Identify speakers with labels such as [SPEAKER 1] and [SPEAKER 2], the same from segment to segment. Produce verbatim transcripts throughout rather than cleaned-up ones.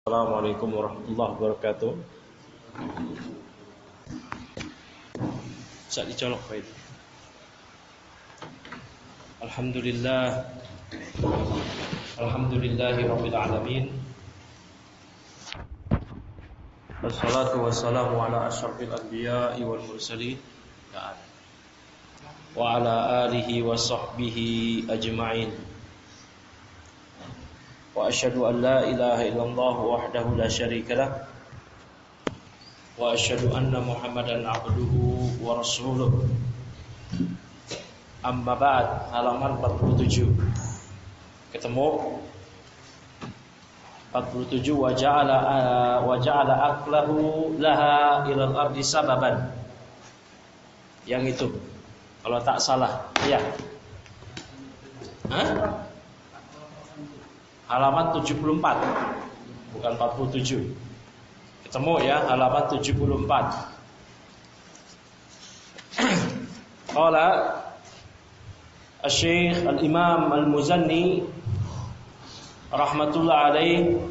[SPEAKER 1] Assalamualaikum warahmatullahi wabarakatuh. Bisa dicolok baik. Alhamdulillah. Alhamdulillahi rabbil alamin. Wassalatu wassalamu ala asyrafil anbiya'i wal mursalin wa ala alihi wa sahbihi ajma'in. Wa asyhadu an la ilaha illallah wahdahu la syarika lah wa asyhadu anna Muhammadan abduhu wa rasuluh. Amma ba'd, halaman empat puluh tujuh. Ketemu empat puluh tujuh wa ja'ala wa ja'ala aqlahu laha ilal ardi sababan. Yang itu kalau tak salah, ya. Hah? Halaman tujuh puluh empat, bukan empat puluh tujuh. Ketemu ya, halaman tujuh puluh empat. Qala Asy-Syaikh Al-Imam Al-Muzanni rahmatullah alaih,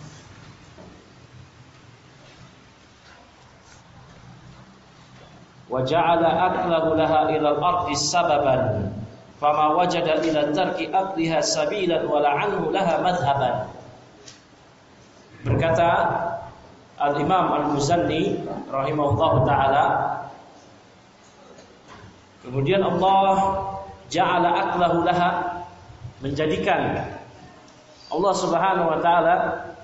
[SPEAKER 1] wa ja'ala aqlahu laha ila al-ardi sababan fama wajada ila tarki aqliha sabilan wala anhu laha madhhaban. Berkata Al-Imam Al-Muzanni rahimahullahu ta'ala, kemudian Allah ja'ala aqlahu laha, menjadikan Allah subhanahu wa ta'ala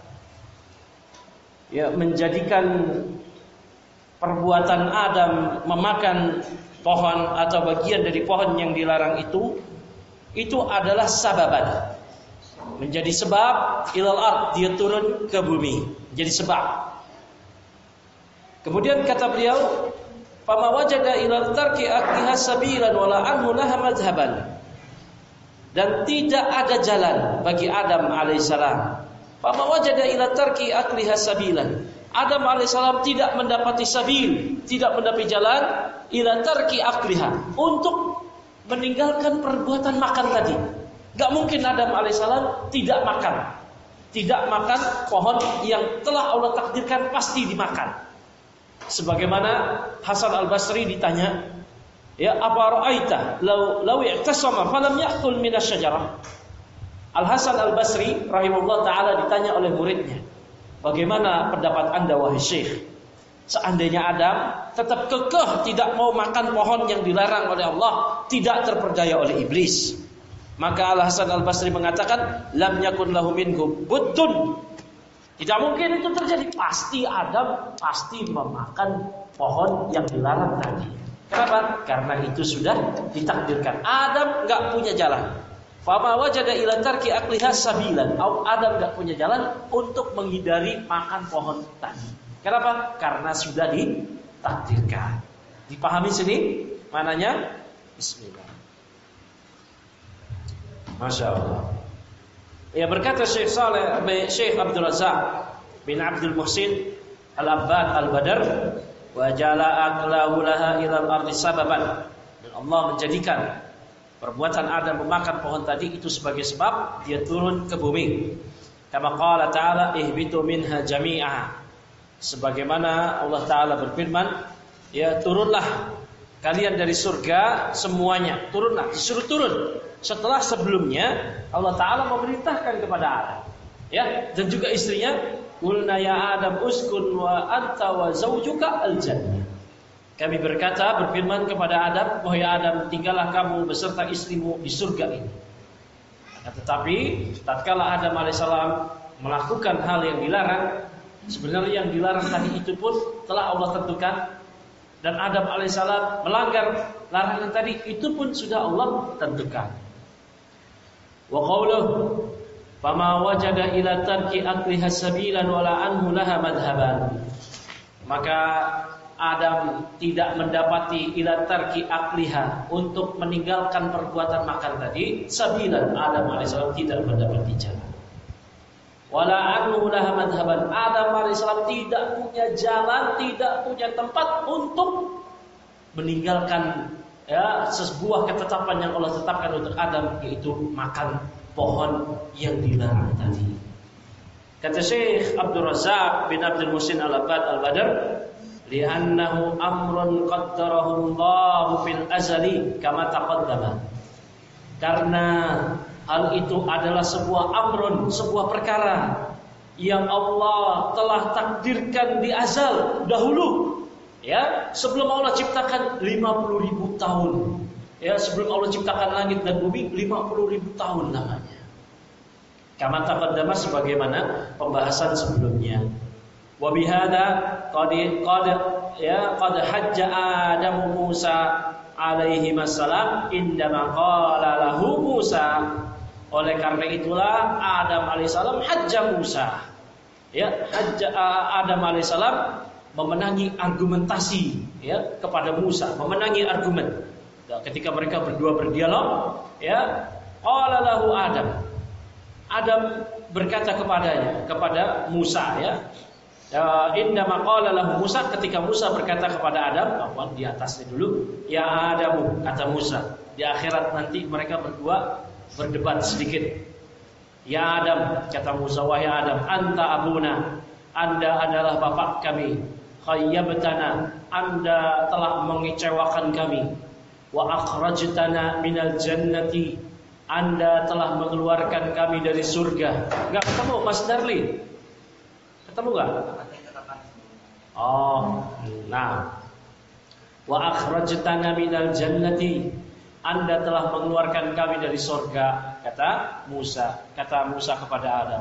[SPEAKER 1] ya menjadikan perbuatan Adam memakan pohon atau bagian dari pohon yang dilarang itu itu adalah sababan, menjadi sebab ilal ard, dia turun ke bumi, jadi sebab. Kemudian kata beliau, fama wajada ilal tarki aqliha sabilan wala anhu laha madhhaban, dan tidak ada jalan bagi Adam alaihissalam. Fama wajada ilal tarki aqliha sabilan, Adam alaihissalam tidak mendapati sabil, tidak mendapati jalan ila tarki akliha, untuk meninggalkan perbuatan makan tadi. Gak mungkin Adam alaihissalam tidak makan, tidak makan pohon yang telah Allah takdirkan pasti dimakan. Sebagaimana Hasan Al-Basri ditanya, ya apa ra'aita law law i'tasama falam ya'kul minasyajarah. Al-Hasan Al-Basri rahimahullah taala ditanya oleh muridnya, bagaimana pendapat Anda wahai Syekh, seandainya Adam tetap kekeh tidak mau makan pohon yang dilarang oleh Allah, tidak terperdaya oleh iblis? Maka Al-Hasan Al-Basri mengatakan, lam yakun lahu minhu buddun, tidak mungkin itu terjadi. Pasti Adam pasti memakan pohon yang dilarang tadi. Kenapa? Karena itu sudah ditakdirkan. Adam enggak punya jalan. Fama wajada ila tarki aqliha sabilan, Adam enggak punya jalan untuk menghindari makan pohon tadi. Kenapa? Karena sudah ditakdirkan. Dipahami sini mananya? Bismillah. Masya Allah. Ya, berkata Syekh Saleh, Syekh Abdul Razak bin Abdul Muhsin Al-Abbad Al-Badar, wa jala aqlahu laha ila al-ardi sababan, dan Allah menjadikan perbuatan Adam memakan pohon tadi itu sebagai sebab dia turun ke bumi. Kama qala ta'ala ihbitu minha jami'a, sebagaimana Allah Ta'ala berfirman, ya turunlah kalian dari surga semuanya, turunlah, disuruh turun. Setelah sebelumnya Allah Ta'ala memerintahkan kepada Adam, ya, dan juga istrinya, qulna ya Adam uskun wa anta wa zawjuka al-jannah. Kami berkata, berfirman kepada Adam, wahai Adam, tinggallah kamu beserta istrimu di surga ini. Tetapi tatkala Adam alaihissalam melakukan hal yang dilarang, sebenarnya yang dilarang tadi itu pun telah Allah tentukan, dan Adam alaihissalam melanggar larangan tadi itu pun sudah Allah tentukan. Wa qawluhu fama wajada ila tarki aqliha sabilan wala anhu laha madhhaban, maka Adam tidak mendapati ila tarki aqliha, untuk meninggalkan perbuatan makan tadi, sabilan, Adam alaihissalam tidak mendapati jalan. Wala anhu laha madhhaban, Adam alaihissalam tidak punya jalan, tidak punya tempat untuk meninggalkan ya sebuah ketetapan yang Allah tetapkan untuk Adam, yaitu makan pohon yang dilarang tadi. Kata Syekh Abdul Razak bin Abdul Muhsin Al-Abbad Al-Badr, li'annahu amrun qaddarahu Allah fil azali kama taqaddama. Karena hal itu adalah sebuah amrun, sebuah perkara yang Allah telah takdirkan di azal dahulu. Ya, sebelum Allah ciptakan lima puluh ribu tahun. Ya, sebelum Allah ciptakan langit dan bumi lima puluh ribu tahun namanya. Kama taqaddama sebagaimana pembahasan sebelumnya. Wa bihadza qad qad ya qad hajja Adam Musa alaihi wassalam indama qala lahu Musa. Oleh karena itulah Adam alaihissalam hajja Musa. Ya, hajja Adam alaihissalam memenangi argumentasi ya kepada Musa, memenangi argumen. Ya, ketika mereka berdua berdialog, ya, qala lahu Adam. Adam berkata kepadanya, kepada Musa ya. Inna maqala lahu Musa, ketika Musa berkata kepada Adam, apa di atasnya dulu, ya Adamu, kata Musa. Di akhirat nanti mereka berdua berdebat sedikit. Ya Adam, kata Musa, wahai Adam, anta abuna, Anda adalah bapak kami. Khayyabtana, Anda telah mengecewakan kami. Wa akhrajtana minal jannati, Anda telah mengeluarkan kami dari surga. Enggak ketemu Mas Darli? Ketemu enggak? Oh, nah. Wa akhrajtana minal jannati, Anda telah mengeluarkan kami dari surga, kata Musa. Kata Musa kepada Adam.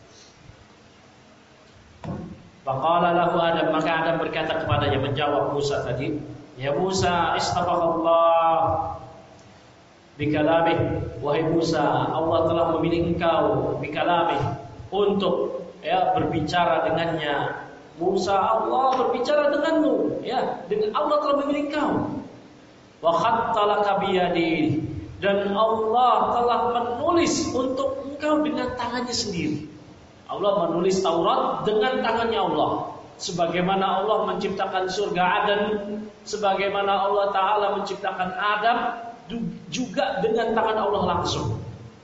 [SPEAKER 1] Faqala lahu Adam, maka Adam berkata kepadanya, menjawab Musa tadi, ya Musa, istafaqallah bikalamih, wahai Musa, Allah telah memilih engkau bikalamih untuk ya berbicara dengannya. Musa, Allah berbicara denganmu, ya, dengan Allah telah memilih engkau. Wa khattalaka biyadi, dan Allah telah menulis untuk engkau dengan tangannya sendiri. Allah menulis Taurat dengan tangannya Allah. Sebagaimana Allah menciptakan surga Aden, sebagaimana Allah Ta'ala menciptakan Adam, juga dengan tangan Allah langsung.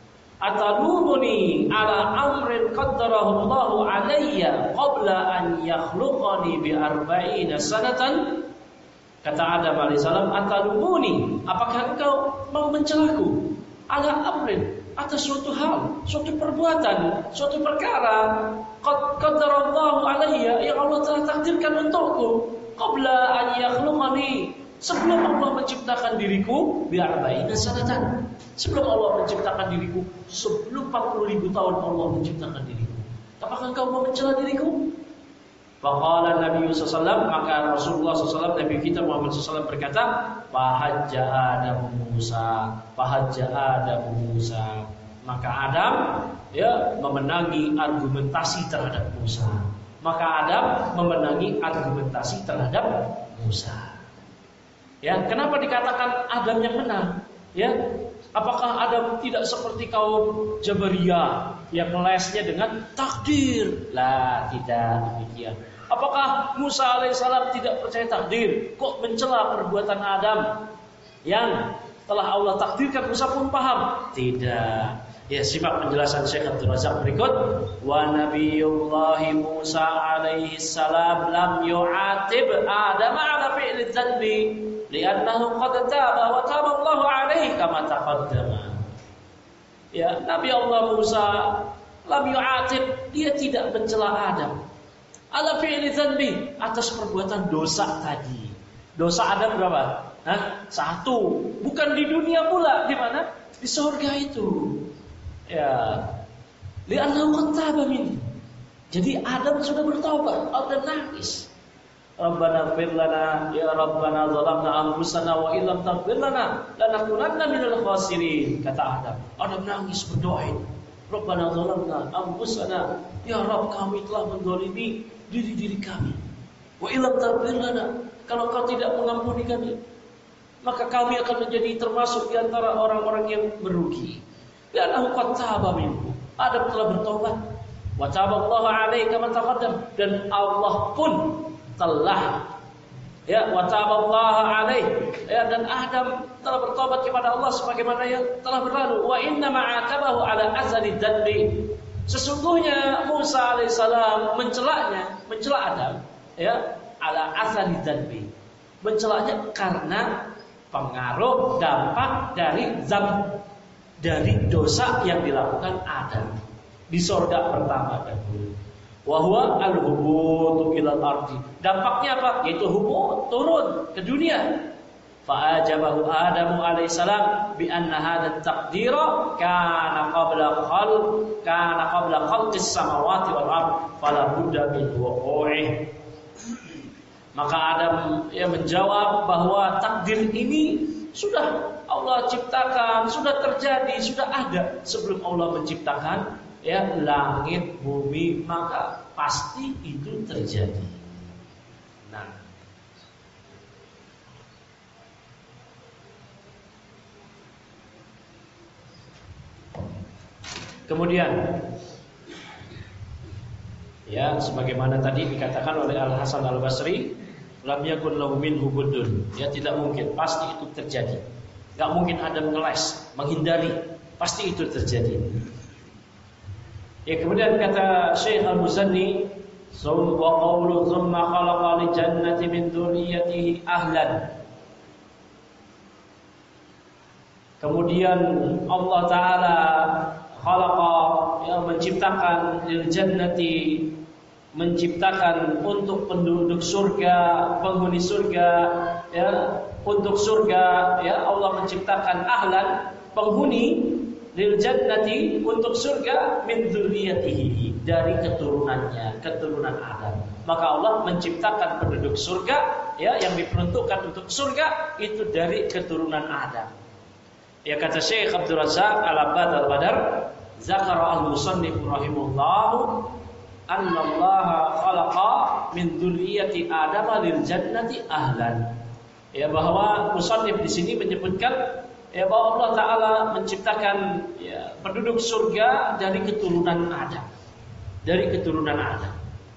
[SPEAKER 1] Atalumuni ala amrin qaddarahu Allahu alayya qabla an yakhluqani bi arba'ina sanatan. Kata Adam alaihissalam, atalumuni, apakah engkau mau mencelaku ala amrin, atas suatu hal, suatu perbuatan, suatu perkara qaddarahu Allahu alayya, yang Allah telah takdirkan untukku qabla an yakhluqani, sebelum Allah menciptakan diriku, biar arba'ina sanatan, sebelum Allah menciptakan diriku, sebelum empat puluh ribu tahun Allah menciptakan diriku. Apakah engkau mau mencela diriku? Faqala Nabi sallallahu alaihi wasallam, maka Rasulullah sallallahu alaihi wasallam, Nabi kita Muhammad sallallahu alaihi wasallam berkata, fahajja Adam Musa, fahajja Adam Musa. Maka Adam ya memenangi argumentasi terhadap Musa. Maka Adam memenangi argumentasi terhadap Musa. Ya, kenapa dikatakan Adam yang menang? Ya, apakah Adam tidak seperti kaum Jabariyah yang melesnya dengan takdir? Lah, tidak demikian. Apakah Musa alaihissalam tidak percaya takdir? Kok mencela perbuatan Adam yang telah Allah takdirkan? Musa pun paham? Tidak. Ya, simak penjelasan Syekh Abdul Razak berikut. Wa nabiyullahi Musa alaihi salam lam yu'atib Adam ala fi'li dzanbi li'annahu qad taba wa taba Allahu alaihi kama taqaddama. Ya, Nabi Allah Musa lam yu'atib, dia tidak mencela Adam ala fi'li dzanbi, atas perbuatan dosa tadi. Dosa Adam berapa? Hah? Satu. Bukan di dunia pula, di mana? Di surga itu. Ya, li'annahu qad taba min. Jadi Adam sudah bertaubat, Adam nangis. Rabbana ighfir lana, ya Rabbana zalamna anfusana wa illam taghfir lana lanakunanna minal khasirin, kata Adam. Adam nangis berdoa ini. Rabbana zalamna anfusana, ya Rabb, kami telah menzalimi diri-diri kami. Wa illam taghfir lana, kalau kau tidak mengampuni kami, maka kami akan menjadi termasuk di antara orang-orang yang merugi. Li'annahu qad taba minhu, Adam telah bertobat. Wa taba Allahu alaihi kama taqaddam, dan Allah pun telah ya wa taba Allahu alaihi, ya, dan Adam telah bertobat kepada Allah sebagaimana yang telah berlalu. Wa inna ma'atabahu ala azali dzanbi, Sesungguhnya Musa alaihissalam mencelaknya, mencela Adam, ya, ala athari dzanbi. Mencelaknya karena pengaruh dampak dari dzamb, dari dosa yang dilakukan Adam di surga pertama dahulu. Wa huwa al-hubutu ilal ardi. Dampaknya apa? Yaitu hubut, turun ke dunia. Fa ajabahu Adamu alaihissalam bi anna hadha taqdira kana qabla khalq kana qabla khalqis samawati wal ard fala budda min wuqu'i. Maka Adam ya menjawab bahwa takdir ini sudah Allah ciptakan, sudah terjadi, sudah ada sebelum Allah menciptakan ya langit, bumi, maka pasti itu terjadi. Nah, kemudian ya sebagaimana tadi dikatakan oleh Al Hasan Al Basri, lam yakun lahu minhu buddun. Ya tidak mungkin, pasti itu terjadi. Enggak mungkin Adam ngeles, menghindari, pasti itu terjadi. Ya kemudian kata Syekh Al-Muzanni, "Sum wa qawlu thumma khalaqa li jannati min dzurriyyatihi ahlan." Kemudian Allah Ta'ala khalaqa, ya, menciptakan lil jannati, menciptakan untuk penduduk surga, penghuni surga, ya, untuk surga, ya, Allah menciptakan ahlan, penghuni lil jannati, untuk surga, min dzurriyyatihi, dari keturunannya, keturunan Adam. Maka Allah menciptakan penduduk surga, ya, yang diperuntukkan untuk surga itu dari keturunan Adam. Ya kata Syekh Abdul Razak Al-Abbad Al-Badar, zakara al-musannif rahimahullah anna Allah khalaqa min dzurriyyati Adam lil jannati ahlan. Ya bahwa musannif di sini menyebutkan ya bahwa Allah Ta'ala menciptakan ya, penduduk surga dari keturunan Adam, dari keturunan Adam.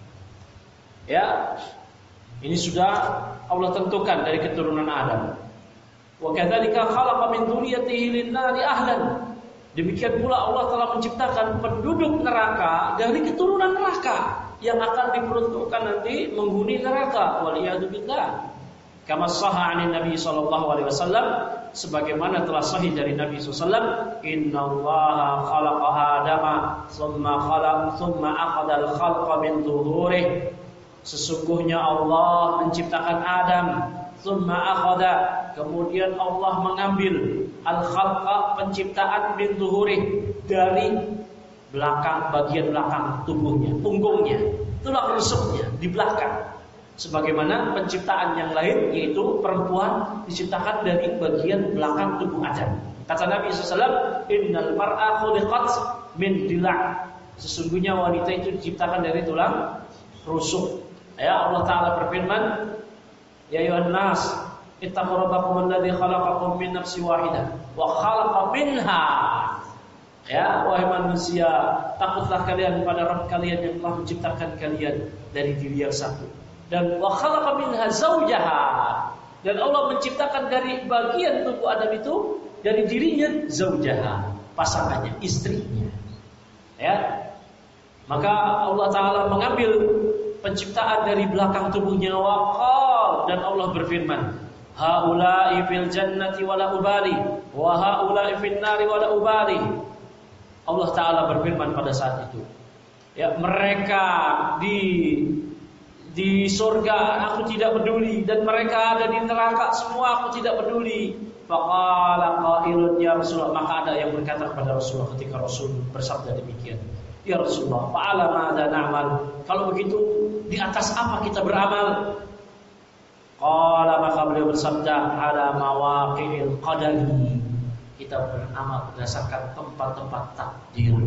[SPEAKER 1] Ya, ini sudah Allah tentukan dari keturunan Adam. Wa kadzalika khalaqa min dzurriyyatihi lin-nari ahlan. Demikian pula Allah telah menciptakan penduduk neraka dari keturunan neraka yang akan diperuntukkan nanti menghuni neraka. Waliyadu billah. Kama sahha 'anil Nabi sallallahu alaihi wasallam, sebagaimana telah sahih dari Nabi sallallahu alaihi wasallam, innallaha khalaqa Adama tsumma khalaq tsumma akhadha al-khalqa min dhuhurihi. Sesungguhnya Allah menciptakan Adam, tsumma akhadha, kemudian Allah mengambil al-khalqa, penciptaan, min dhuhurihi, dari belakang, bagian belakang tubuhnya, punggungnya, tulang rusuknya di belakang. Sebagaimana penciptaan yang lain, yaitu perempuan diciptakan dari bagian belakang tubuh Adam. Kata Nabi sallallahu alaihi wasallam, innal mar'a khuliqat min dila'. Sesungguhnya wanita itu diciptakan dari tulang rusuk. Ya, Allah Ta'ala berfirman, ya ayuhan nas, ittaqu rabbakum alladzi khalaqakum min nafsin wahidah wa khalaqa minha. Ya, wahai manusia, takutlah kalian pada Rabb kalian yang telah menciptakan kalian dari diri yang satu. Dan wa khalaqa minha zawjaha, dan Allah menciptakan dari bagian tubuh Adam itu, dari dirinya, zawjaha, pasangannya, istrinya. Ya. Maka Allah Ta'ala mengambil penciptaan dari belakang tubuhnya, waqal, dan Allah berfirman, haula'i fil jannati wala ubali wa haula'i fin nari wala ubali. Allah Ta'ala berfirman pada saat itu, ya, mereka di di surga aku tidak peduli, dan mereka ada di neraka semua aku tidak peduli. Faqala qailun ya Rasulullah, maka ada yang berkata kepada Rasulullah ketika Rasul bersabda demikian, ya Rasulullah, fa'ala madza na'mal, kalau begitu di atas apa kita beramal? Qala, maka beliau bersabda, ala mawaqi'il qadari, kita beramal berdasarkan tempat-tempat takdir.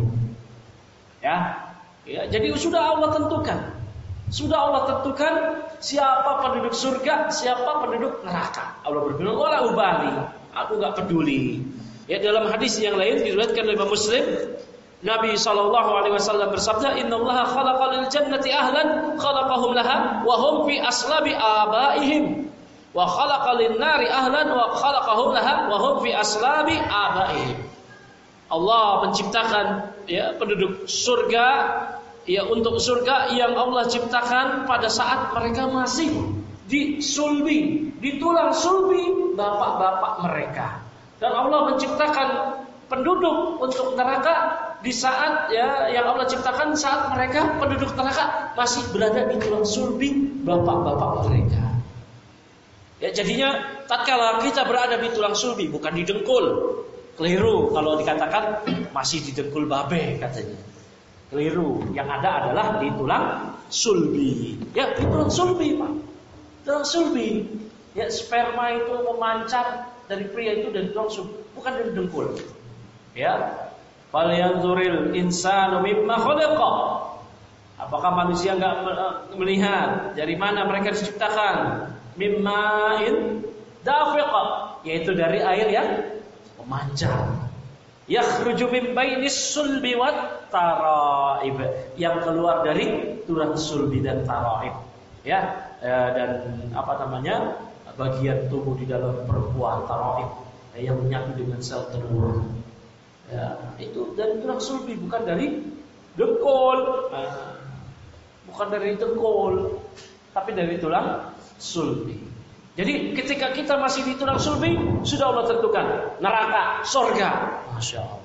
[SPEAKER 1] Ya, ya, jadi sudah Allah tentukan. Sudah Allah tentukan siapa penduduk surga, siapa penduduk neraka. Allah berfirman, wala ubali, aku enggak peduli. Ya, dalam hadis yang lain diriwayatkan oleh Imam Muslim, Nabi sallallahu alaihi wasallam bersabda, innallaha khalaqa lil jannati ahlan khalaqahum laha wa hum fi aslabi abaihim wa khalaqa lin nari ahlan wa khalaqahum laha wa hum fi aslabi abaihim. Allah menciptakan ya penduduk surga ya untuk surga yang Allah ciptakan pada saat mereka masih di sulbi, di tulang sulbi bapak-bapak mereka. Dan Allah menciptakan penduduk untuk neraka di saat ya yang Allah ciptakan saat mereka penduduk neraka masih berada di tulang sulbi bapak-bapak mereka. Ya jadinya tatkala kita berada di tulang sulbi bukan di dengkul. Keliru kalau dikatakan masih di dengkul babe katanya. Keliru, yang ada adalah di tulang sulbi. Ya, di tulang sulbi, Pak. Tulang sulbi. Ya, sperma itu memancar dari pria itu dari tulang sulbi, bukan dari dengkul. Ya. Fal yanzuril insanu mimma khalaqa. Apakah manusia enggak melihat dari mana mereka diciptakan? Mimma'in dafiqa, yaitu dari air yang memancar. Yakhruju min bainis sulbi wat taraib, yang keluar dari tulang sulbi dan taraib. Ya, dan apa namanya? Bagian tubuh di dalam perempuan taraib yang menyatu dengan sel telur. Ya, itu dari tulang sulbi, bukan dari dengkul. Nah, bukan dari dengkul, tapi dari tulang sulbi. Jadi ketika kita masih di tulang sulbi, sudah Allah tentukan neraka, surga. Masya Allah.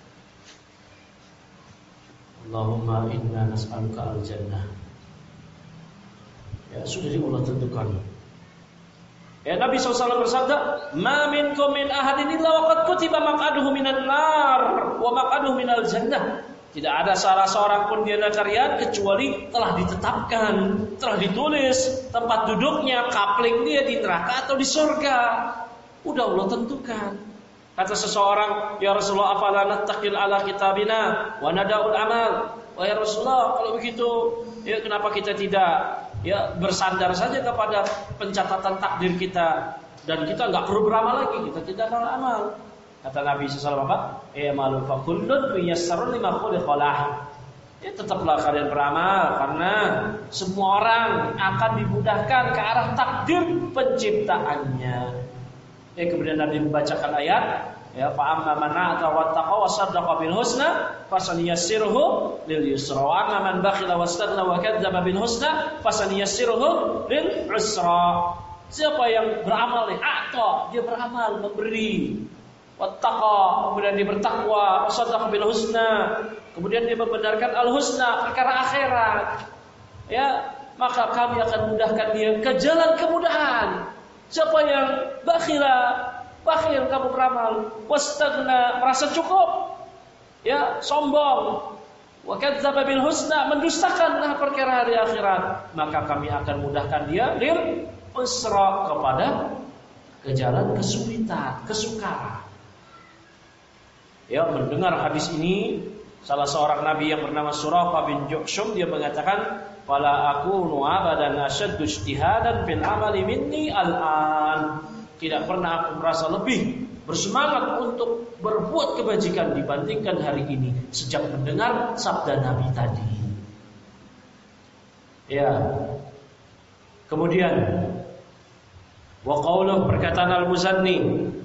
[SPEAKER 1] Allahumma inna nas'aluka al-jannah. Ya sudah Allah tentukan. Ya Nabi shallallahu alaihi wasallam bersabda, "Ma minkum min ahadin illa waqad kutiba maq'aduhu minan nar wa maq'aduhu minal jannah." Tidak ada salah seorang pun di antara kalian kecuali telah ditetapkan, telah ditulis tempat duduknya, kapling dia di neraka atau di surga. Udah Allah tentukan. Kata seseorang, "Ya Rasulullah, afala nattaqil ala kitabina wa nada'ul amal?" Wah ya Rasulullah, kalau begitu, ya kenapa kita tidak ya bersandar saja kepada pencatatan takdir kita dan kita nggak perlu beramal lagi, kita tidak beramal. Kata Nabi shallallahu alaihi wasallam, "Eh malu fakullun miyassarun lima khuliqalah." Ya tetaplah kalian beramal karena semua orang akan dimudahkan ke arah takdir penciptaannya. Ya kemudian Nabi membacakan ayat, ya fa amma man a'ta wattaqa wa saddaqa bil husna fasanyassiruhu lil yusra wa amma man bakhila wastaghna wa kadzdzaba bil husna fasanyassiruhu lil usra. Siapa yang beramal, a'ta, dia beramal, memberi. Wattaqa, kemudian dia bertakwa, wasaddaqa bil husna, kemudian dia membenarkan al husna, perkara akhirat. Ya, maka kami akan mudahkan dia ke jalan kemudahan. Siapa yang bakhila, bakhil kamu beramal, wastaghna, merasa cukup, ya, sombong, wa kadzdzaba bil husna, mendustakan perkara hari akhirat, maka kami akan mudahkan dia lil usra, kepada ke jalan kesulitan, kesukaran. Ya, mendengar hadis ini, salah seorang nabi yang bernama Suraqah bin Ju'shum, dia mengatakan, "Fala akunu abadan ashaddu ijtihadan fil amali minni al-an." Tidak pernah aku merasa lebih bersemangat untuk berbuat kebajikan dibandingkan hari ini sejak mendengar sabda Nabi tadi. Ya. Kemudian wa qauluh, perkataan Al-Muzanni,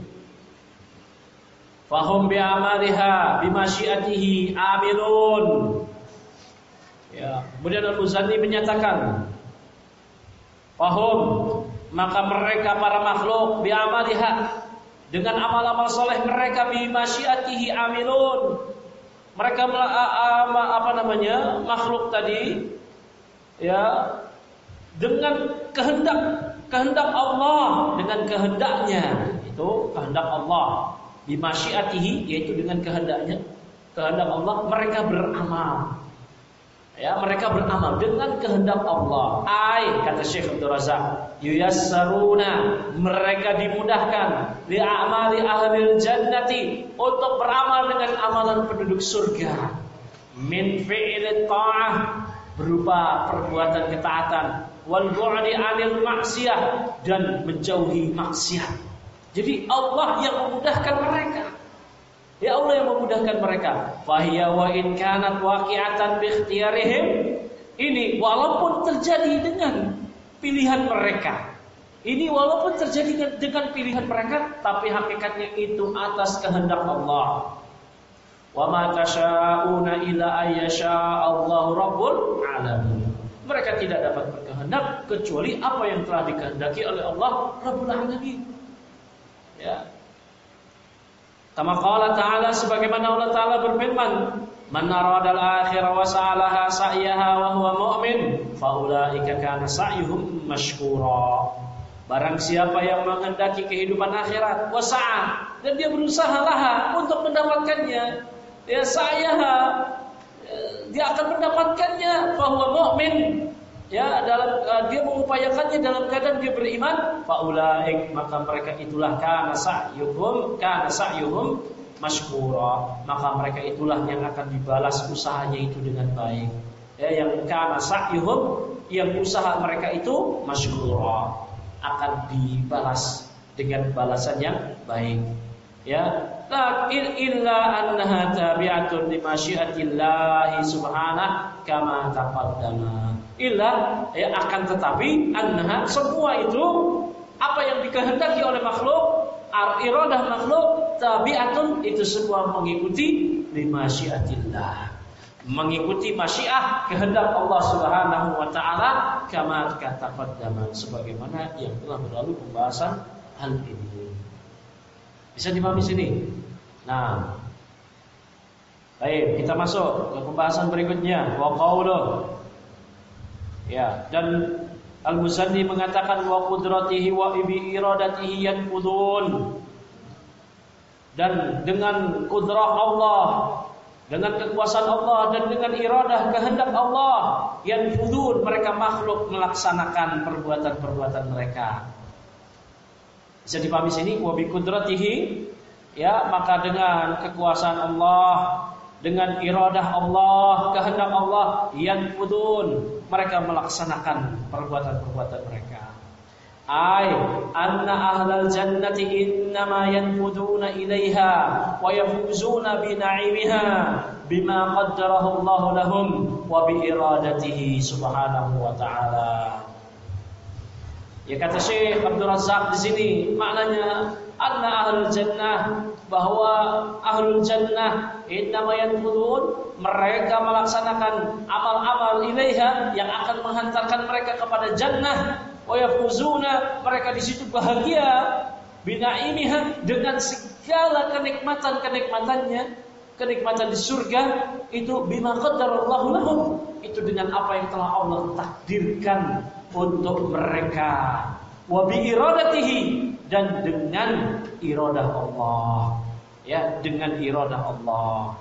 [SPEAKER 1] fahum bi'amaliha bimasyiatihi amilun. Ya, kemudian Al-Muzanni menyatakan, fahum, maka mereka para makhluk bi'amaliha, dengan amal-amal soleh mereka bimasyiatihi amilun. Mereka apa namanya? Makhluk tadi ya dengan kehendak kehendak Allah, dengan kehendaknya, itu kehendak Allah. Bimasyiatihi, yaitu dengan kehendaknya, kehendak Allah, mereka beramal. Ya, mereka beramal dengan kehendak Allah. Ai, kata Syekh Abdul Razak, yuyassaruna, mereka dimudahkan li'amali ahlil jannati, untuk beramal dengan amalan penduduk surga. Min fi'il ta'ah, berupa perbuatan ketaatan, wal bu'di 'anil maksiyah, dan menjauhi maksiat. Jadi Allah yang memudahkan mereka. Ya Allah yang memudahkan mereka. Fahiya wa in kanat waqi'atan bi ikhtiyarihim. Ini walaupun terjadi dengan pilihan mereka. Ini walaupun terjadi dengan pilihan mereka, tapi hakikatnya itu atas kehendak Allah. Wa ma tasyauna illa ayyasha Allahu rabbul alamin. Mereka tidak dapat berkehendak kecuali apa yang telah dikehendaki oleh Allah Rabbul Alamin. Ya. Kama qala ta'ala, sebagaimana Allah Ta'ala berfirman, "Man aradal akhirah wa sa'alaha sa'yaha wa huwa mu'min, fa ulaika kana sa'yuhum mashkura." Barang siapa yang menghendaki kehidupan akhirat, wa sa'a, dan dia berusaha laha untuk mendapatkannya, ya sa'yaha, dia akan mendapatkannya, fa huwa mu'min, ya dalam uh, dia mengupayakannya dalam keadaan dia beriman, faulaik, maka mereka itulah kana sa'yuhum kana sa'yuhum mashkura, maka mereka itulah yang akan dibalas usahanya itu dengan baik. Ya, yang kana sa'yuhum, yang usaha mereka itu mashkura, akan dibalas dengan balasan yang baik. Ya, lakin illa annaha tabi'atun li masyiatillahi subhanahu kama taqaddama. Illa, ya, akan tetapi annaha, semua itu apa yang dikehendaki oleh makhluk, iradah makhluk, tabi'atun, itu semua mengikuti li masyiatillah, mengikuti masyiah kehendak Allah Subhanahu wa taala, kama taqaddama, sebagaimana yang telah berlalu pembahasan hal ini. Bisa dipahami sini? Nah, baik, kita masuk ke pembahasan berikutnya. Wa qauluh, ya, dan Al-Muzanni mengatakan wa qudratihi wa bi iradatihi yanfudun, dan dengan kudrah Allah, dengan kekuasaan Allah, dan dengan iradah kehendak Allah, yanfudun, mereka makhluk melaksanakan perbuatan-perbuatan mereka. Bisa dipahami sini, wa bi qudratihi, ya, maka dengan kekuasaan Allah, dengan iradah Allah, kehendak Allah, yanfudun, mereka melaksanakan perbuatan-perbuatan mereka. Ay anna ahlal jannati innama yanfuduna ilaiha wa yafuzuna bi na'imiha bima qaddarahu Allah lahum wa bi iradatihi subhanahu wa ta'ala. Ya, kata Syekh Abdul Razak di sini, maknanya anna ahlul jannah, bahwa ahlul jannah innama yanfudun, mereka melaksanakan amal-amal ilaiha yang akan menghantarkan mereka kepada jannah, wa yafuzuna, mereka di situ bahagia, binaimiha, dengan segala kenikmatan-kenikmatannya, kenikmatan di surga itu, bima qaddarallahu lahum, itu dengan apa yang telah Allah takdirkan untuk mereka, wa bi iradatihi, dan dengan iradah Allah, ya, dengan iradah Allah.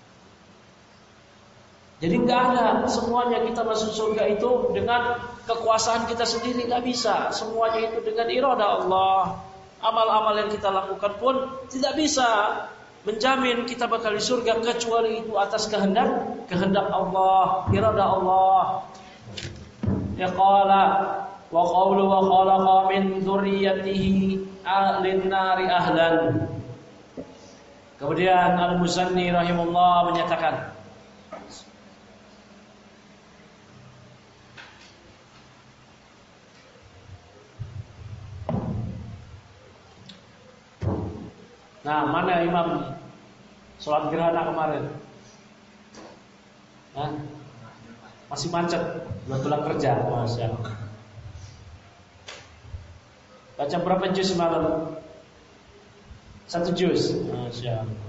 [SPEAKER 1] Jadi nggak ada semuanya kita masuk surga itu dengan kekuasaan kita sendiri, nggak bisa. Semuanya itu dengan iradah Allah. Amal-amal yang kita lakukan pun tidak bisa menjamin kita bakal di surga kecuali itu atas kehendak kehendak Allah, iradah Allah. Ya qala wa qawlu wa khalaqa min dzurriyyatihi ahlin nari ahlan. Kemudian Al-Muzanni rahimahullah menyatakan, nah, mana imam sholat gerhana kemarin? Hah? Masih macet, belum pulang kerja. Masya Allah. Baca berapa juz malam? Satu juz. Masya Allah.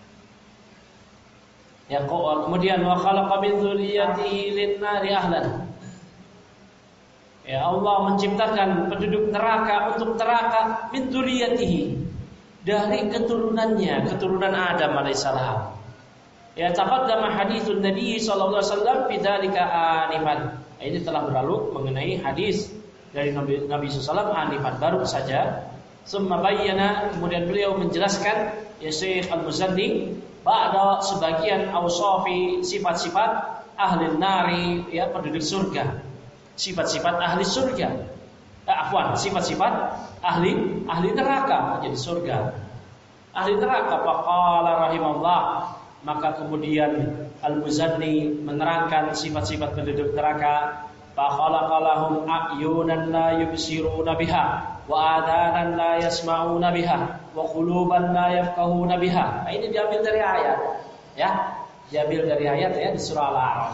[SPEAKER 1] Ya, kemudian wa khalaqa min dzurriyyatihi lin-nari ahlan. Ya, Allah menciptakan penduduk neraka untuk neraka min dzurriyyatihi, dari keturunannya, keturunan Adam alaihissalam. Ya, taqaddama haditsun Nabi sallallahu alaihi wasallam fi dzalika anifan. Ini telah berlalu mengenai hadis dari Nabi Nabi sallallahu alaihi wasallam anifan, baru saja. Summa bayyana, kemudian beliau menjelaskan, ya Syekh Al-Muzanni, ba'da sebagian awsafi, sifat-sifat ahli nari, ya, penduduk surga. Sifat-sifat ahli surga. Eh, afwan, sifat-sifat ahli ahli neraka, jadi surga. Ahli neraka, faqala rahimahullah, maka kemudian Al-Muzanni menerangkan sifat-sifat penduduk neraka. Fakhalaqalahum a'yunan la yubsiruna biha, wa adhanan la yasma'una biha, wa quluban la yafqahuna biha. Nah, ini diambil dari ayat. Ya, diambil dari ayat ya di surah Al-A'raf.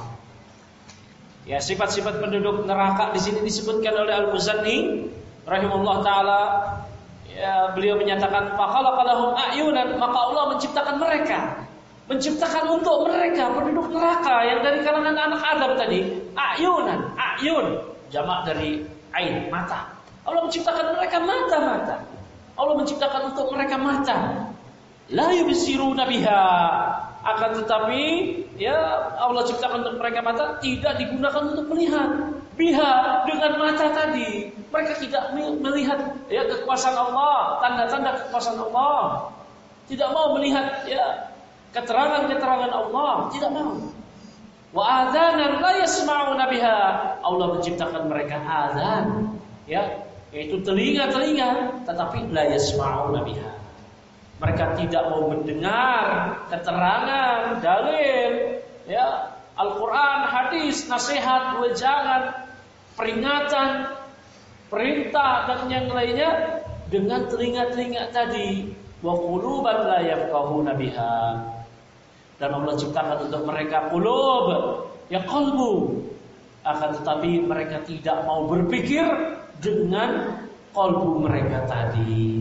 [SPEAKER 1] Ya, sifat-sifat penduduk neraka di sini disebutkan oleh Al-Muzanni rahimahullah taala. Ya, beliau menyatakan fakhalaqalahum a'yunan, maka Allah menciptakan mereka. Menciptakan untuk mereka penduduk neraka yang dari kalangan anak Adam tadi, a'yunan, a'yun, jamak dari ain, mata. Allah menciptakan mereka mata-mata. Allah menciptakan untuk mereka mata. La yubsiruna biha, akan tetapi ya Allah ciptakan untuk mereka mata tidak digunakan untuk melihat. Biha, dengan mata tadi mereka tidak melihat ya kekuasaan Allah, tanda-tanda kekuasaan Allah. Tidak mau melihat ya keterangan-keterangan Allah, tidak mau. Wa adzanan la yasma'una biha, Allah menciptakan mereka adzan ya, yaitu telinga-telinga, tetapi la yasma'una biha. Mereka tidak mau mendengar keterangan, dalil, ya, Al-Quran, hadis, nasihat, wejangan, peringatan, perintah dan yang lainnya dengan telinga-telinga tadi. Wa quluban la yafqahuna biha. Dan Allah ciptakan untuk mereka qulub, ya qalbu. Akan tetapi mereka tidak mau berpikir dengan qalbu mereka tadi.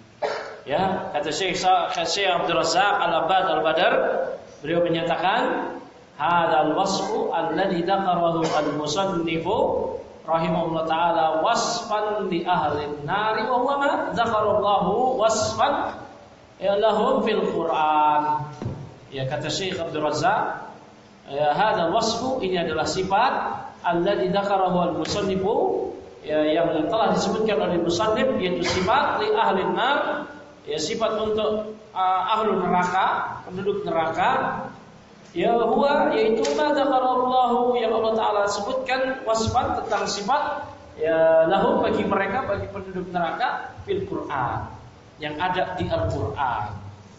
[SPEAKER 1] Ya, kata Syekh Syekh Abdul Razzaq Al-Abbad Al-Badar, beliau menyatakan hadzal wasfu alladzi dzakarahu al-musannifu rahimahullah taala wasfan li ahli an-nar wa huwa ma dzakarallahu wasfan ya lahum fil Qur'an. Ya, kata Syekh Abdul Razzaq, ya, hadzal wasfu, ini adalah sifat alladzi dzakarahu al-musannifu, ya, yang telah disebutkan oleh musannif, yaitu sifat li ahli an-nar, ya, sifat untuk uh, ahlu neraka, penduduk neraka. Ya huwa, yaitu ma dzakarallahu, yang Allah taala sebutkan wasfan tentang sifat ya lahum bagi mereka, bagi penduduk neraka fil Qur'an, yang ada di Al-Qur'an.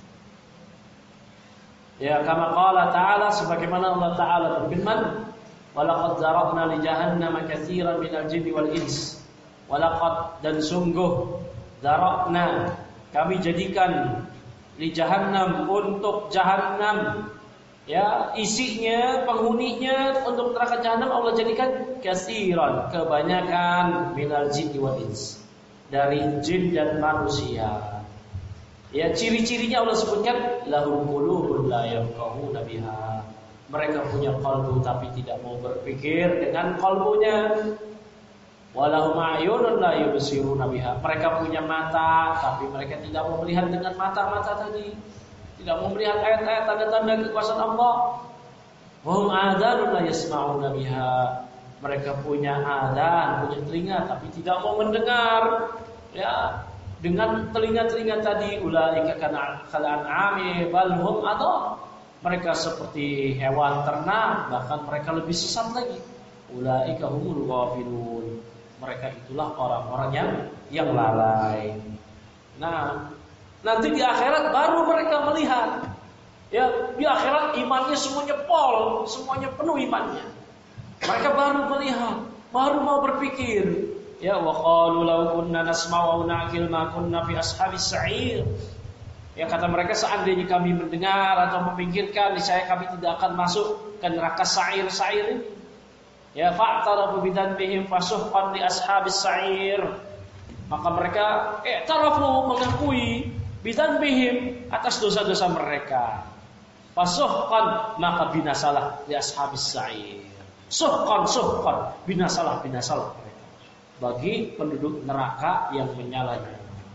[SPEAKER 1] Ya, kama qala ta'ala, sebagaimana Allah taala berfirman, walaqad zara'na li jahannama katsiran minal jinni wal ins. Walaqad, dan sungguh, zara'na, kami jadikan li jahannam, untuk jahannam, ya, isinya, penghuninya untuk neraka jahanam Allah jadikan katsiran, kebanyakan, minal jinni wal ins, dari jin dan manusia. Ya, ciri-cirinya Allah sebutkan lahum qulubun la yafqahuna biha, mereka punya qalbu tapi tidak mau berpikir dengan qalbunya. Walahum a'yunun la yubsiruna biha, mereka punya mata tapi mereka tidak mau melihat dengan mata-mata tadi, tidak mau melihat ayat-ayat tanda-tanda kekuasaan Allah. Wa hum adzanun la yasma'una biha, mereka punya adzan, punya telinga tapi tidak mau mendengar ya dengan telinga-telinga tadi. Ulaika kana kal'an'ami bal hum adall, mereka seperti hewan ternak, bahkan mereka lebih sesat lagi. Ulaika humul ghafilun, mereka itulah orang-orang yang yang lalai. Nah, nanti di akhirat baru mereka melihat. Ya, di akhirat imannya semuanya pol, semuanya penuh imannya. Mereka baru melihat, baru mau berpikir. Ya, wa qalu law kunna nasma'u aw na'qil ma kunna fi ashabis sa'ir. Ya, kata mereka, seandainya kami mendengar atau memikirkan, niscaya kami tidak akan masuk ke neraka sa'ir-sa'ir ini. Ya, fa'tarafu bidzanbihim fasuhqan li ashabis sa'ir. Maka mereka eh tarafu, mengakui bidzanbihim, atas dosa-dosa mereka. Fasuhqan, maka binasalah li ashabis sa'ir. Suhqan, suhqan, binasalah, binasalah mereka bagi penduduk neraka yang menyalanya.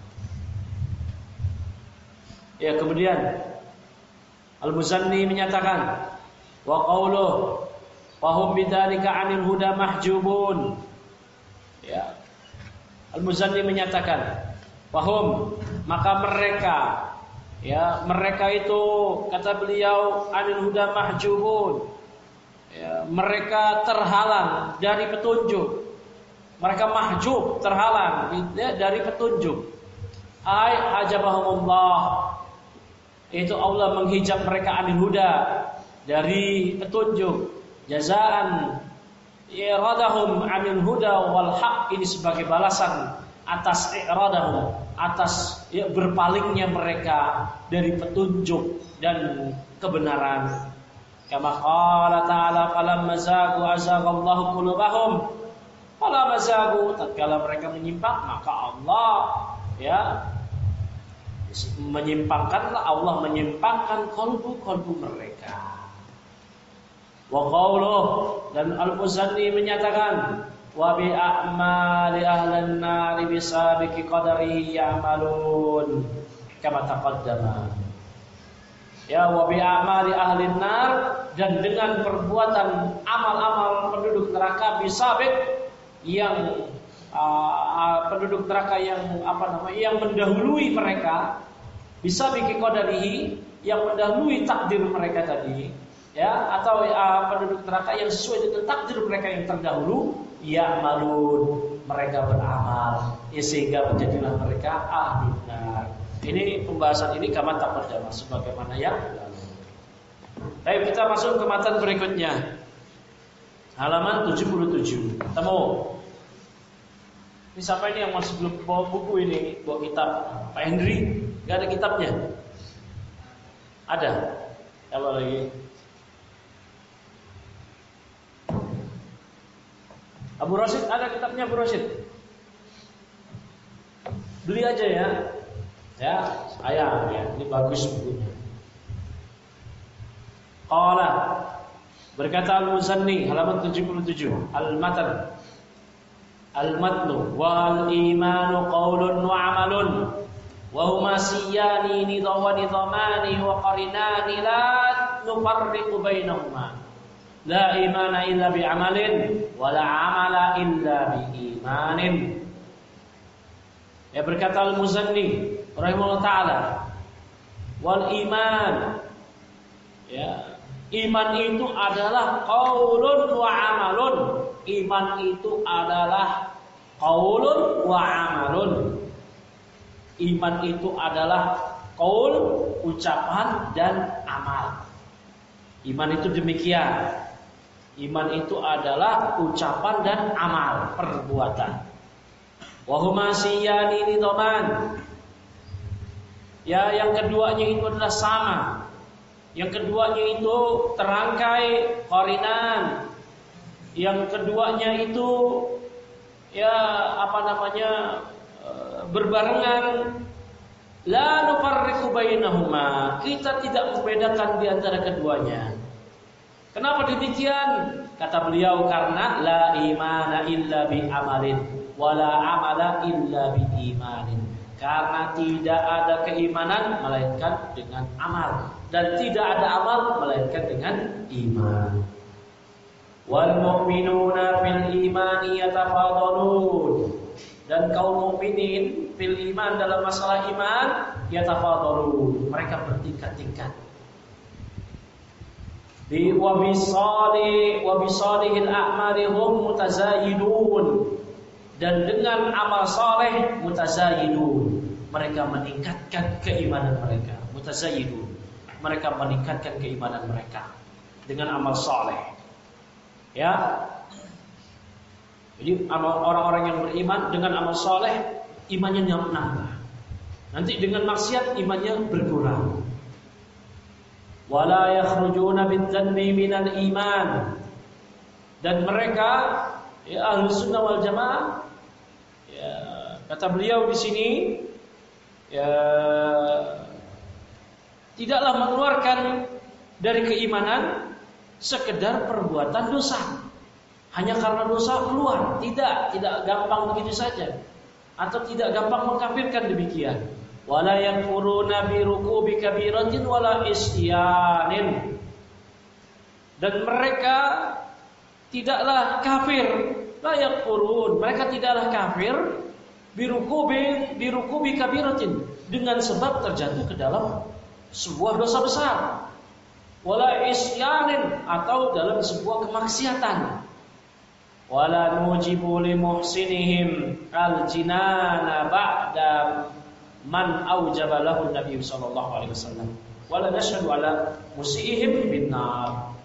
[SPEAKER 1] Ya, kemudian Al-Muzanni menyatakan wa qauluhu wa hum bidzalika 'anil huda mahjubun. Ya, Al-Muzanni menyatakan wahum, maka mereka, ya, mereka itu, kata beliau, 'anil huda mahjubun, ya, mereka terhalang dari petunjuk. Mereka mahjub, terhalang ya, dari petunjuk. Ai hajabahumullah, itu Allah menghijab mereka 'anil huda, dari petunjuk. Jazaan iradahum 'anil huda wal haq, ini sebagai balasan atas i'radahum, atas ya, berpalingnya mereka dari petunjuk dan kebenaran. Kama qala ta'ala falamma zagu azaghallahu qulubahum. Falamma zagu, tatkala mereka menyimpang maka Allah ya menyimpangkanlah, Allah menyimpangkan kalbu-kalbu mereka. Wa qauluh, dan Al-Muzanni menyatakan wa bi a'mali ahlan nari bisabiqi qadarihi ya'malun kama taqaddama. Ya, wa bi a'mali ahli nar, dan dengan perbuatan amal-amal penduduk neraka bisabiq, yang uh, penduduk neraka yang apa namanya yang mendahului mereka, bisabiqi qadarihi, yang mendahului takdir mereka tadi, ya, atau uh, penduduk neraka yang sesuai dengan takdir mereka yang terdahulu, ya'malun, mereka beramal, ya, sehingga menjadilah mereka ahli nar. Ini pembahasan ini kama taqaddama, sebagaimana yang lalu. Baik, kita masuk ke matan berikutnya. Halaman tujuh puluh tujuh. Temu. Ini siapa ini yang masih belum bawa buku ini, bawa kitab? Pak Henry, enggak ada kitabnya? Ada. Apa lagi? Abu Rasid, ada kitabnya Abu Rasid? Beli aja ya. Ya, sayang ya, ini bagus bukunya. Qala, berkata Al-Muzanni, halaman tujuh puluh tujuh, Al-Matan, Al-Matnu wal imanu qaulun wa amalun wa huma siyani nidhawa nidhamani wa qarinani la nufarriqu bainahuma. La imana illa bi amalin wa la amala illa bi imanin. Ya, berkata Al-Muzanni rahimahullah ta'ala, wal iman, ya, iman itu adalah qaulun wa amalun. Iman itu adalah qaulun wa amalun. Iman itu adalah qaul, ucapan dan amal. Iman itu demikian. Iman itu adalah ucapan dan amal, perbuatan. Wa huma siyani nidhaman. Ya, yang keduanya itu adalah sama. Yang keduanya itu terangkai qarinan. Yang keduanya itu ya apa namanya berbarengan. La nufarriqu bainahuma. Kita tidak membedakan di antara keduanya. Kenapa demikian? Kata beliau, karena la imana illa bi amalin wala amala illa bi imanin. Karena tidak ada keimanan melainkan dengan amal, dan tidak ada amal melainkan dengan iman. Wal mu'minuna fil imani yatafadalun. Dan kaum mukminin fil iman, dalam masalah iman, yatafadalun, mereka bertingkat-tingkat. Bi wa bisali wa bisalihil a'mali hum mutazayidun. Dan dengan amal saleh mutazayidun, mereka meningkatkan keimanan mereka. Mutazayidun, mereka meningkatkan keimanan mereka dengan amal saleh. Ya. Jadi orang-orang yang beriman dengan amal saleh, imannya nambah. Nanti dengan maksiat imannya berkurang. Wala yakhrujuna bidzanbi minal iman. Dan mereka, ya, Ahlus Sunnah wal Jamaah, ya, kata beliau di sini, ya, tidaklah mengeluarkan dari keimanan sekedar perbuatan dosa. Hanya karena dosa keluar, tidak, tidak gampang begitu saja, atau tidak gampang mengkafirkan demikian. Wala yakfuruna bi rukubi kabiratin wala isyanin. Dan mereka tidaklah kafir, la yakfurun, mereka tidaklah kafir birukubi birukubi kabiratin, dengan sebab terjatuh ke dalam sebuah dosa besar, wala isyanin, atau dalam sebuah kemaksiatan. Wala nujibu li muhsinihim al-jinana ba'da man aujaba lahu Nabi sallallahu alaihi wasallam. Wala nashhadu ala musiihim bin nar.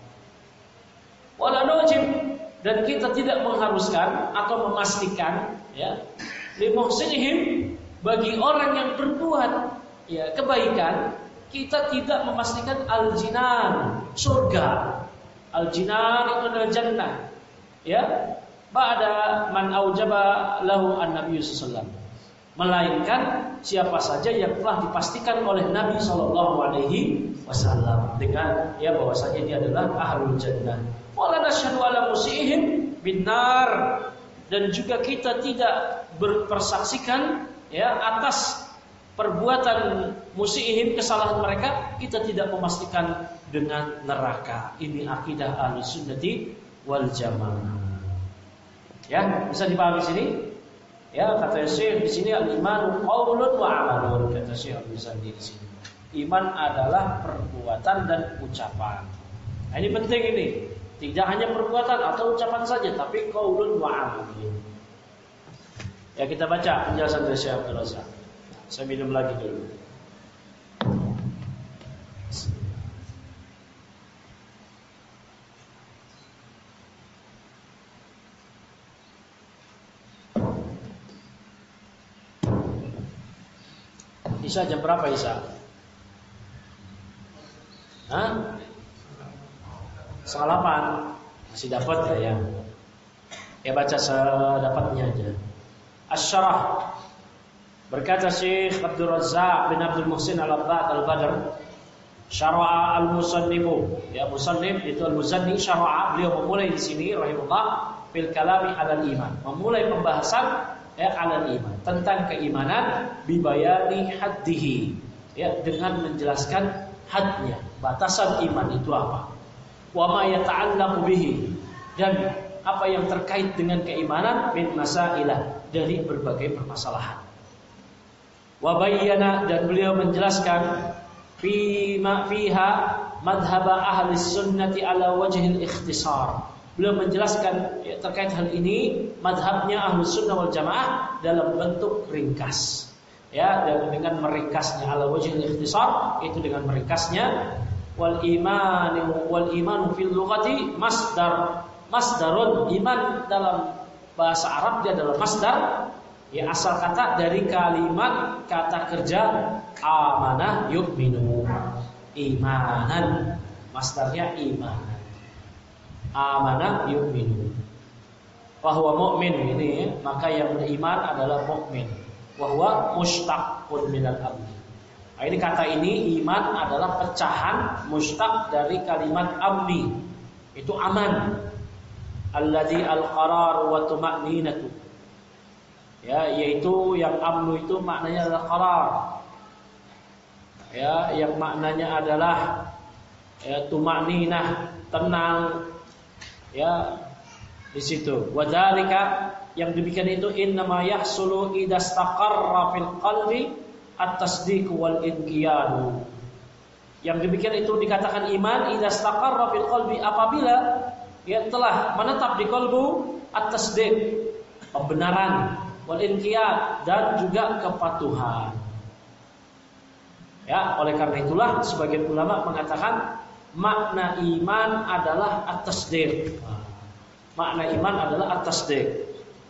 [SPEAKER 1] Wala nujib, dan kita tidak mengharuskan atau memastikan, ya, Limuhsinihim, bagi orang yang berbuat ya kebaikan, kita tidak memastikan al-jinan, surga. Al-jinan itu adalah jannah. Ya, ba'da man aujaba lahu an-nabiy sallallahu alaihi wasallam. Melainkan siapa saja yang telah dipastikan oleh Nabi sallallahu alaihi wasallam dengan ya bahwasanya dia adalah ahlul jannah. Wala nasyhadu ala musihim binar, dan juga kita tidak berpersaksikan ya atas perbuatan musihim, kesalahan mereka, kita tidak memastikan dengan neraka. Ini akidah Ahlussunnati wal Jamaah. Ya, bisa dipahami sini? Ya, kata Syekh di sini al-iman qaulun wa amalun, kata Syekh Al-Muzani di sini. Iman adalah perbuatan dan ucapan. Nah, ini penting ini. Tidak hanya perbuatan atau ucapan saja, tapi qaulun wa amalun. Ya, kita baca penjelasan dari Syekh Abdul Razak. Saya minum lagi dulu. Isya jam berapa Isya? Hah? Salapan. Masih dapat ya, ya. Ya baca sedapatnya aja. Asy-Syarah. Berkata Syekh Abdul Razzaq bin Abdul Muhsin Al-Abbad Al-Badr, syara'a al-musannifu. Ya, musannif itu al-Muzanni, syara'a, beliau memulai di sini rahimahullah fil kalami 'alal iman. Memulai pembahasan ya 'alal iman, tentang keimanan bibayani haddihi. Ya, dengan menjelaskan hadnya, batasan iman itu apa. Wa ma yata'allaqu bihi, dan apa yang terkait dengan keimanan min masailah, dari berbagai permasalahan. Wa bayyana, dan beliau menjelaskan fi ma fiha madhhab ahli sunnati ala wajhil ikhtisar. Beliau menjelaskan ya, terkait hal ini madhabnya ahli sunnah wal jamaah dalam bentuk ringkas. Ya, dan dengan meringkasnya ala wajhil ikhtisar, itu dengan meringkasnya wal imanu wal imanu fil lughati masdar. Masdarun, iman dalam bahasa Arab dia adalah masdar. Ya, asal kata dari kalimat kata kerja amanah yu'minu, imanan, masdarnya iman. Amanah yu'minu, bahwa mukmin ini, maka yang beriman adalah mukmin. Bahwa mushtaqun minal amni. Nah, ini kata ini iman adalah pecahan mushtaq dari kalimat amni, itu aman. Alladzi al-qarar wa tuma'ninatu. Ya, yaitu yang amnu itu maknanya adalah qarar. Ya, yang maknanya adalah ya, tuma'ninah, tenang. Ya, di situ. Wa dzalika, yang demikian itu innama yahsulu idza istaqarra fil qalbi at-tasdiq wal inqiyadu. Yang demikian itu dikatakan iman idza istaqarra fil qalbi, apabila ya telah menetap di qalbu at-tasdiq, pembenaran, wal inqiyad, dan juga kepatuhan. Ya, oleh karena itulah sebagian ulama mengatakan makna iman adalah at-tasdiq. Makna iman adalah at-tasdiq.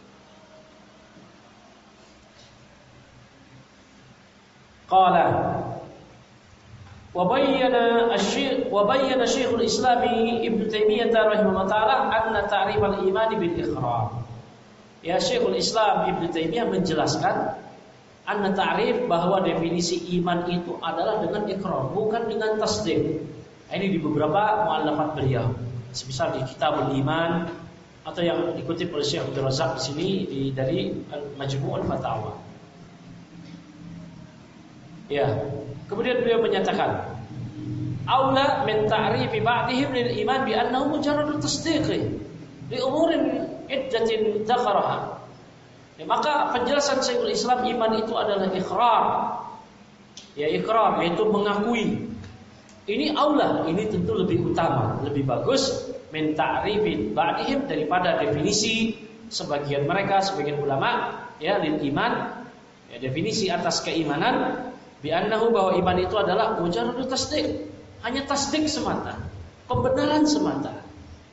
[SPEAKER 1] Qala wa bayyana asy-syekh wa bayyana Syekhul Islam Ibnu Taimiyah rahimahullah taala anna ta'rif al-iman bil iqrar. Ya, Syekhul Islam Ibnu Taimiyah menjelaskan anna ta'rif, bahwa definisi iman itu adalah dengan iqrar, bukan dengan tasdik. Ini di beberapa muallafat beliau, semisal di Kitabul Iman, atau yang dikutip oleh Syekh Abdul Razak di sini di, dari Majmu'ul Fatawa. Ya, kemudian beliau menyatakan aula min ta'rifi ba'dihim lil iman bi annahu mujarrad tasdiq li umurin iddatin dzakaraha. Ya, maka penjelasan Syekhul Islam iman itu adalah iqrar. Ya, iqrar yaitu mengakui. Ini aula, ini tentu lebih utama, lebih bagus min ta'rifi ba'dihim daripada definisi sebagian mereka, sebagian ulama ya lil iman, ya, definisi atas keimanan bi annahu, bahwa iman itu adalah mujarrad tasdiq, hanya tasdik semata, pembenaran semata.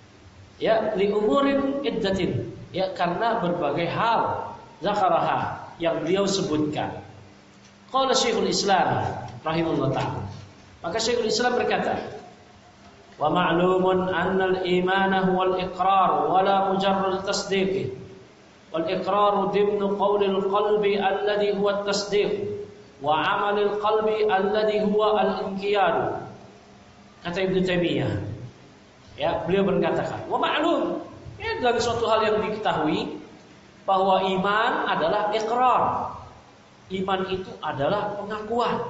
[SPEAKER 1] Ya, li umurin iddatin, ya, karena berbagai hal zakaraha yang beliau sebutkan. Qala Syekhul Islam rahimahullah ta'ala. Maka Syekhul Islam berkata, wa ma'lumun anna al-imana huwa al-iqrar wa la mujarrad tasdiq. Wal iqraru dimnu qawli al-qalbi alladhi huwa at-tasdiq wa 'amal al-qalbi alladhi huwa al-inqiyad. Kata Ibnu Taimiyah, ya, beliau berkatakan, wa ma'lum, ya, dalam suatu hal yang diketahui bahwa iman adalah iqrar. Iman itu adalah pengakuan.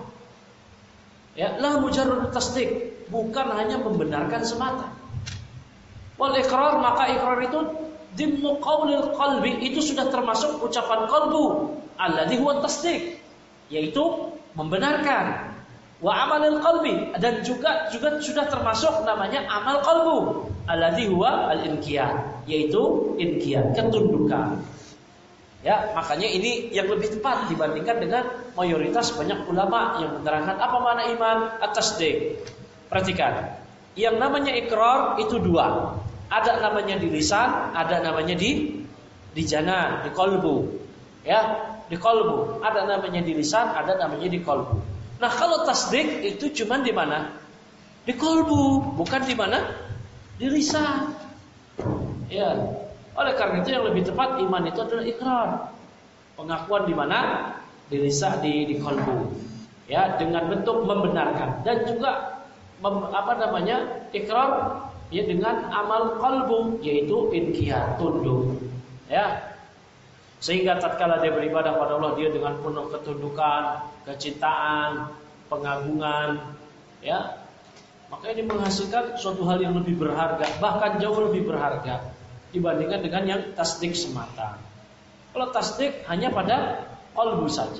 [SPEAKER 1] Ya, la mujarrad tasdiq, bukan hanya membenarkan semata. Wal iqrar, maka iqrar itu dimnu qaulil qalbi, itu sudah termasuk ucapan qalbu, alladhi huwa tasdiq, yaitu membenarkan. Wa amalil qalbi, dan juga juga sudah termasuk namanya amal qalbu, alladhi huwa al-inqiyad, yaitu inqiyad, ketundukan. Ya, makanya ini yang lebih tepat dibandingkan dengan mayoritas banyak ulama yang menerangkan apa makna iman at-tasdiq. Perhatikan, yang namanya ikrar itu dua. Ada namanya di lisan, ada namanya di di jana, di kolbu. Ya, di kolbu. Ada namanya di lisan, ada namanya di kolbu. Nah, kalau tasdik itu cuma di mana? Di kolbu, bukan di mana? Di lisan. Ya. Oleh karena itu yang lebih tepat iman itu adalah ikrar. Pengakuan di mana? Di lisan, di di kolbu. Ya, dengan bentuk membenarkan, dan juga mem, apa namanya? Ikrar ya dengan amal qalbu, yaitu inqiyad, tunduk. Ya. Sehingga tatkala dia beribadah pada Allah, dia dengan penuh ketundukan, kecintaan, pengagungan, ya. Maka ini menghasilkan suatu hal yang lebih berharga, bahkan jauh lebih berharga dibandingkan dengan yang tasdik semata. Kalau tasdik hanya pada qalbu saja.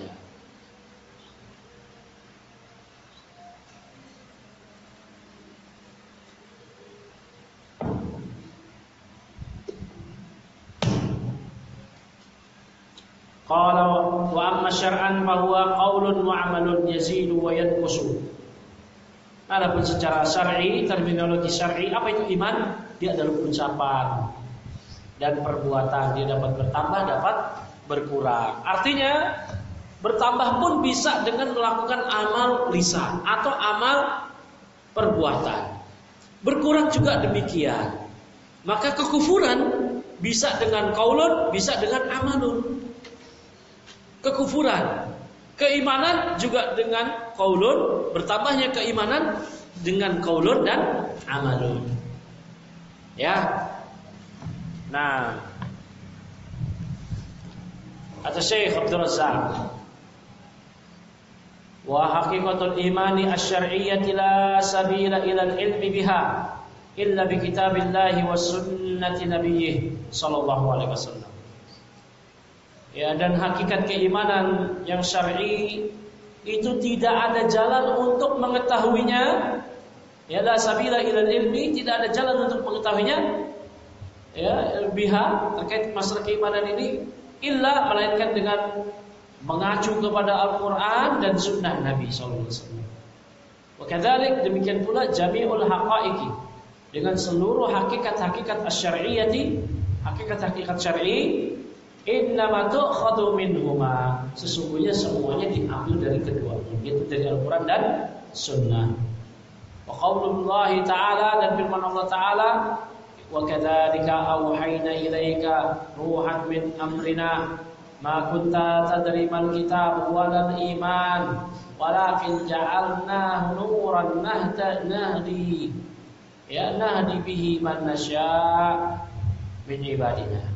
[SPEAKER 1] Qala wa amma syar'an fa huwa qaulun wa 'amalun yazidu wa yanqusu. Adapun secara syar'i, terminologi syar'i, apa itu iman? Dia adalah ucapan dan perbuatan, dia dapat bertambah, dapat berkurang. Artinya bertambah pun bisa dengan melakukan amal lisan atau amal perbuatan. Berkurang juga demikian. Maka kekufuran bisa dengan qaulun, bisa dengan amalun. Kekufuran, keimanan juga dengan qaulun, bertambahnya keimanan dengan qaulun dan amalun. Ya. Nah, kata Syekh Abdul Razzaq, wa haqiqatul imani asy-syar'iyyati la sabila ila al-ilmi biha illa bi kitabillahi wa sunnati nabiyyih sallallahu alaihi wasallam. Ya, dan hakikat keimanan yang syar'i itu tidak ada jalan untuk mengetahuinya. Ya, la sabila ila al-ilmi, tidak ada jalan untuk mengetahuinya. Ya, biha, terkait masalah keimanan ini, illa, melainkan dengan mengacu kepada Al-Quran dan Sunnah Nabi Sallallahu Alaihi Wasallam. Wakadzalik, demikian pula jami'ul haqaiqi, dengan seluruh hakikat-hakikat asy-syar'iyyati, hakikat-hakikat syar'i, innama tu'khadhu minhuma, sesungguhnya semuanya diambil dari keduanya, yaitu dari Al-Quran dan Sunnah. Wa qaulullahi ta'ala, dan firman Allah Ta'ala, wa kadzalika auhayna ilaika ruhan min amrina ma kunta tadri mal kitab walal iman walakin ja'alnahu nuran nahdi ya nahdi bihi man nasya' min ibadina.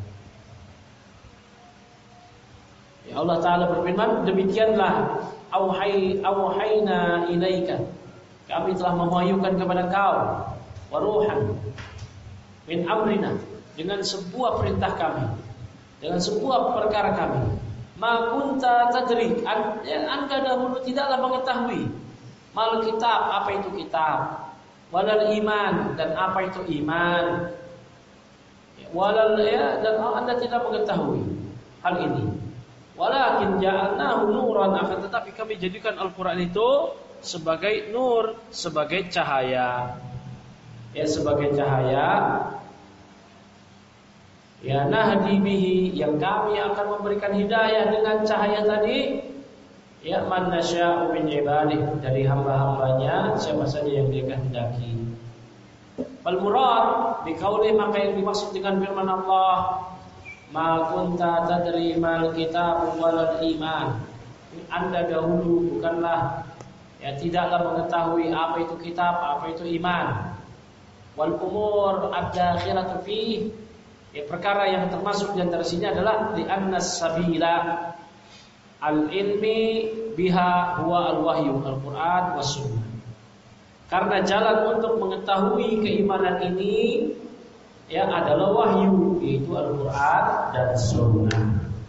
[SPEAKER 1] Ya, Allah Ta'ala berfirman, demikianlah auhay auhayna ilaika, kami telah mewahyukan kepada kau, waruhan min amrina, dengan sebuah perintah kami, dengan sebuah perkara kami. Ma kunta tadri, anda dahulu tidaklah mengetahui, mal kitab, apa itu kitab, walal iman, dan apa itu iman, walal ya, dan anda tidak mengetahui hal ini. Walakin ja'alnahu nuran, akan tetapi kami jadikan Al-Quran itu sebagai nur, sebagai cahaya, ya, sebagai cahaya. Ya nahdi bihi, yang kami akan memberikan hidayah dengan cahaya tadi, ya man nasya'u min ibadih, dari hamba-hambanya siapa saja yang dia kehendaki. Wal murad biqauli, maka yang dimaksud dengan firman Allah, ma kunta tadri mal kitab wal iman. Anda dahulu bukanlah, ya tidaklah mengetahui apa itu kitab, apa itu iman. Wal umur ad-dakhilatu fihi, ya perkara yang termasuk di antara sini adalah li anna sabila al-ilmi biha huwa al-wahyu al-Qur'an was sunnah. Karena jalan untuk mengetahui keimanan ini ya adalah wahyu, yaitu Al-Qur'an dan sunnah.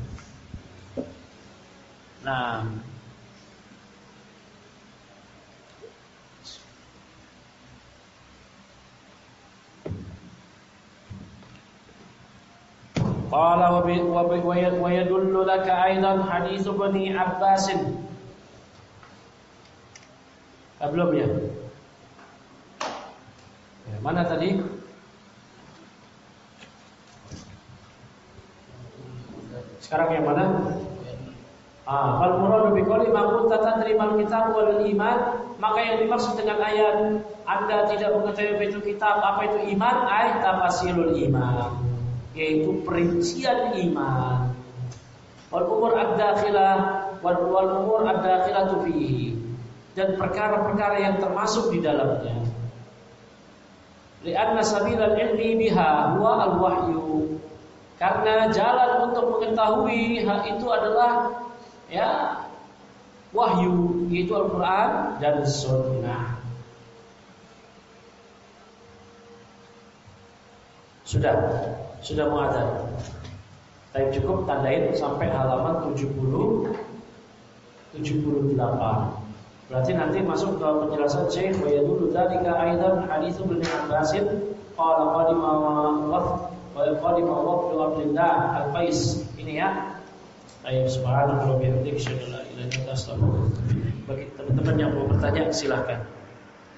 [SPEAKER 1] Nah, qala wa yadullu laka aidan hadits Ibnu Abbas. Belum ya? Ya, mana tadi? Sekarang yang mana? Ah, fal muradu bi qouli ma kunta tadri mal kitab wal iman, maka yang dimaksud dengan ayat Anda tidak mengetahui apa itu kitab, apa itu iman, ay tafasilul iman, yaitu perincian iman. Wal umur ad-dakhilah wal wal umur ad-dakhilatu fihi, dan perkara-perkara yang termasuk di dalamnya. Li'anna sabilal ilmi biha huwa al-wahyu, karena jalan untuk mengetahui hal itu adalah ya wahyu, yaitu Al-Qur'an dan sunnah. Sudah, sudah muadzan. Tapi cukup tandain sampai halaman tujuh puluh tujuh puluh delapan. Berarti nanti masuk ke penjelasan Syekh wa yadullu dzalika aidan hadits Ibnu Abbas qala qadima wa qadima waqtu Abdullah al-Qais. Ini ya. Ayo subhanallahi wa bihamdihi asyhadu an la ilaha illa anta astaghfiruka wa atubu ilaik. Bagi teman-teman yang mau bertanya silahkan.